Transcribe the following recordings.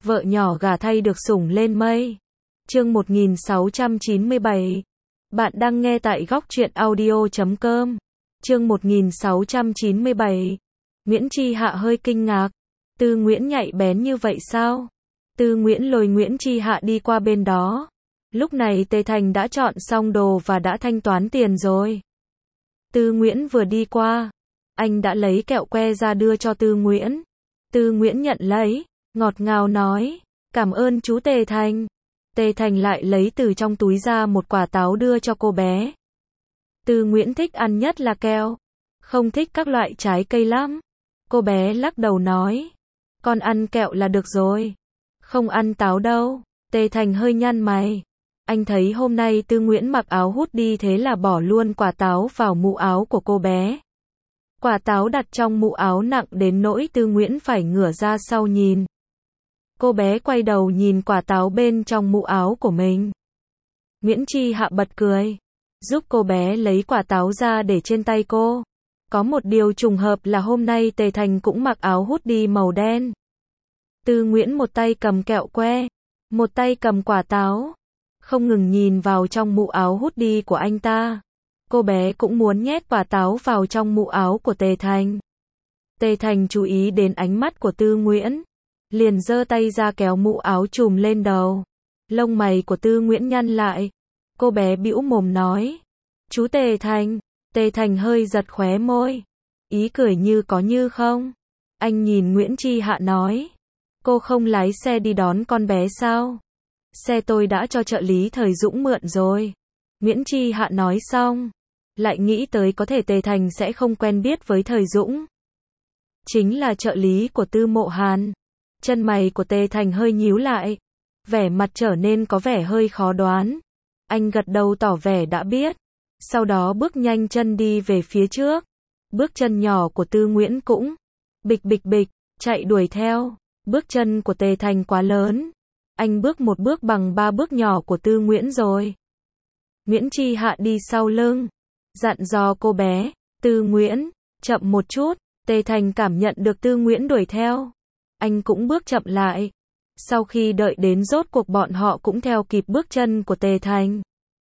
vợ nhỏ gả thay được sủng lên mây. Chương 1697. Bạn đang nghe tại góc truyện audio.com. Chương 1697. Nguyễn Chi Hạ hơi kinh ngạc. Tư Nguyễn nhạy bén như vậy sao? Tư Nguyễn lôi Nguyễn Chi Hạ đi qua bên đó. Lúc này Tề Thành đã chọn xong đồ và đã thanh toán tiền rồi. Tư Nguyễn vừa đi qua, anh đã lấy kẹo que ra đưa cho Tư Nguyễn. Tư Nguyễn nhận lấy, ngọt ngào nói, cảm ơn chú Tề Thành. Tề Thành lại lấy từ trong túi ra một quả táo đưa cho cô bé. Tư Nguyễn thích ăn nhất là kẹo, không thích các loại trái cây lắm. Cô bé lắc đầu nói, con ăn kẹo là được rồi, không ăn táo đâu. Tề Thành hơi nhăn mày. Anh thấy hôm nay Tư Nguyễn mặc áo hút đi thế là bỏ luôn quả táo vào mũ áo của cô bé. Quả táo đặt trong mũ áo nặng đến nỗi Tư Nguyễn phải ngửa ra sau nhìn. Cô bé quay đầu nhìn quả táo bên trong mũ áo của mình. Nguyễn Chi Hạ bật cười, giúp cô bé lấy quả táo ra để trên tay cô. Có một điều trùng hợp là hôm nay Tề Thành cũng mặc áo hút đi màu đen. Tư Nguyễn một tay cầm kẹo que, một tay cầm quả táo, không ngừng nhìn vào trong mũ áo hút đi của anh ta. Cô bé cũng muốn nhét quả táo vào trong mũ áo của Tề Thành. Tề Thành chú ý đến ánh mắt của Tư Nguyễn, liền giơ tay ra kéo mũ áo trùm lên đầu. Lông mày của Tư Nguyễn nhăn lại. Cô bé bĩu mồm nói, chú Tề Thành. Tề Thành hơi giật khóe môi, ý cười như có như không. Anh nhìn Nguyễn Chi Hạ nói, cô không lái xe đi đón con bé sao? Xe tôi đã cho trợ lý Thời Dũng mượn rồi. Nguyễn Chi Hạ nói xong, lại nghĩ tới có thể Tề Thành sẽ không quen biết với Thời Dũng. Chính là trợ lý của Tư Mộ Hàn. Chân mày của Tề Thành hơi nhíu lại, vẻ mặt trở nên có vẻ hơi khó đoán. Anh gật đầu tỏ vẻ đã biết, sau đó bước nhanh chân đi về phía trước. Bước chân nhỏ của Tư Nguyễn cũng bịch bịch bịch, chạy đuổi theo. Bước chân của Tề Thành quá lớn, anh bước một bước bằng 3 bước nhỏ của Tư Nguyễn rồi. Nguyễn Chi Hạ đi sau lưng, dặn dò cô bé, Tư Nguyễn, chậm một chút. Tề Thành cảm nhận được Tư Nguyễn đuổi theo, anh cũng bước chậm lại. Sau khi đợi đến rốt cuộc bọn họ cũng theo kịp bước chân của Tề Thành.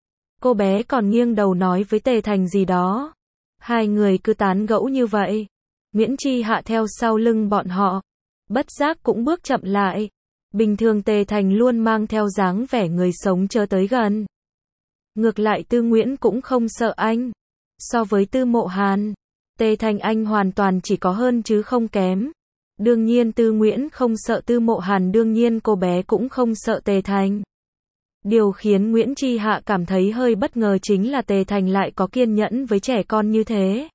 Cô bé còn nghiêng đầu nói với Tề Thành gì đó. Hai người cứ tán gẫu như vậy. Nguyễn Chi Hạ theo sau lưng bọn họ, bất giác cũng bước chậm lại. Bình thường Tề Thành luôn mang theo dáng vẻ người sống chớ tới gần. Ngược lại Tư Nguyễn cũng không sợ anh. So với Tư Mộ Hàn, Tề Thành anh hoàn toàn chỉ có hơn chứ không kém. Đương nhiên Tư Nguyễn không sợ Tư Mộ Hàn, đương nhiên cô bé cũng không sợ Tề Thành. Điều khiến Nguyễn Chi Hạ cảm thấy hơi bất ngờ chính là Tề Thành lại có kiên nhẫn với trẻ con như thế.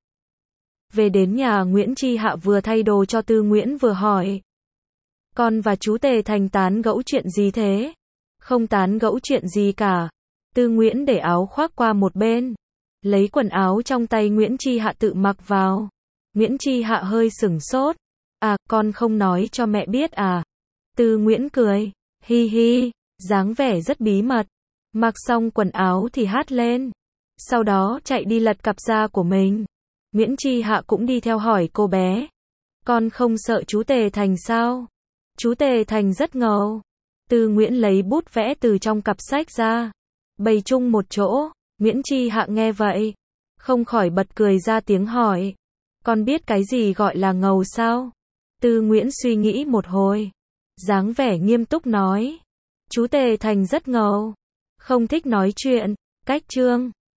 Về đến nhà, Nguyễn Chi Hạ vừa thay đồ cho Tư Nguyễn vừa hỏi, con và chú Tề Thành tán gẫu chuyện gì thế? Không tán gẫu chuyện gì cả. Tư Nguyễn để áo khoác qua một bên, lấy quần áo trong tay Nguyễn Chi Hạ tự mặc vào. Nguyễn Chi Hạ hơi sửng sốt. À, con không nói cho mẹ biết à? Tư Nguyễn cười, hi hi, dáng vẻ rất bí mật. Mặc xong quần áo thì hát lên, sau đó chạy đi lật cặp da của mình. Nguyễn Chi Hạ cũng đi theo hỏi cô bé, con không sợ chú Tề Thành sao? Chú Tề Thành rất ngầu. Tư Nguyễn lấy bút vẽ từ trong cặp sách ra, bày chung một chỗ. Nguyễn Chi Hạ nghe vậy, không khỏi bật cười ra tiếng hỏi, con biết cái gì gọi là ngầu sao? Tư Nguyễn suy nghĩ một hồi, dáng vẻ nghiêm túc nói, chú Tề Thành rất ngầu, không thích nói chuyện, cách trương,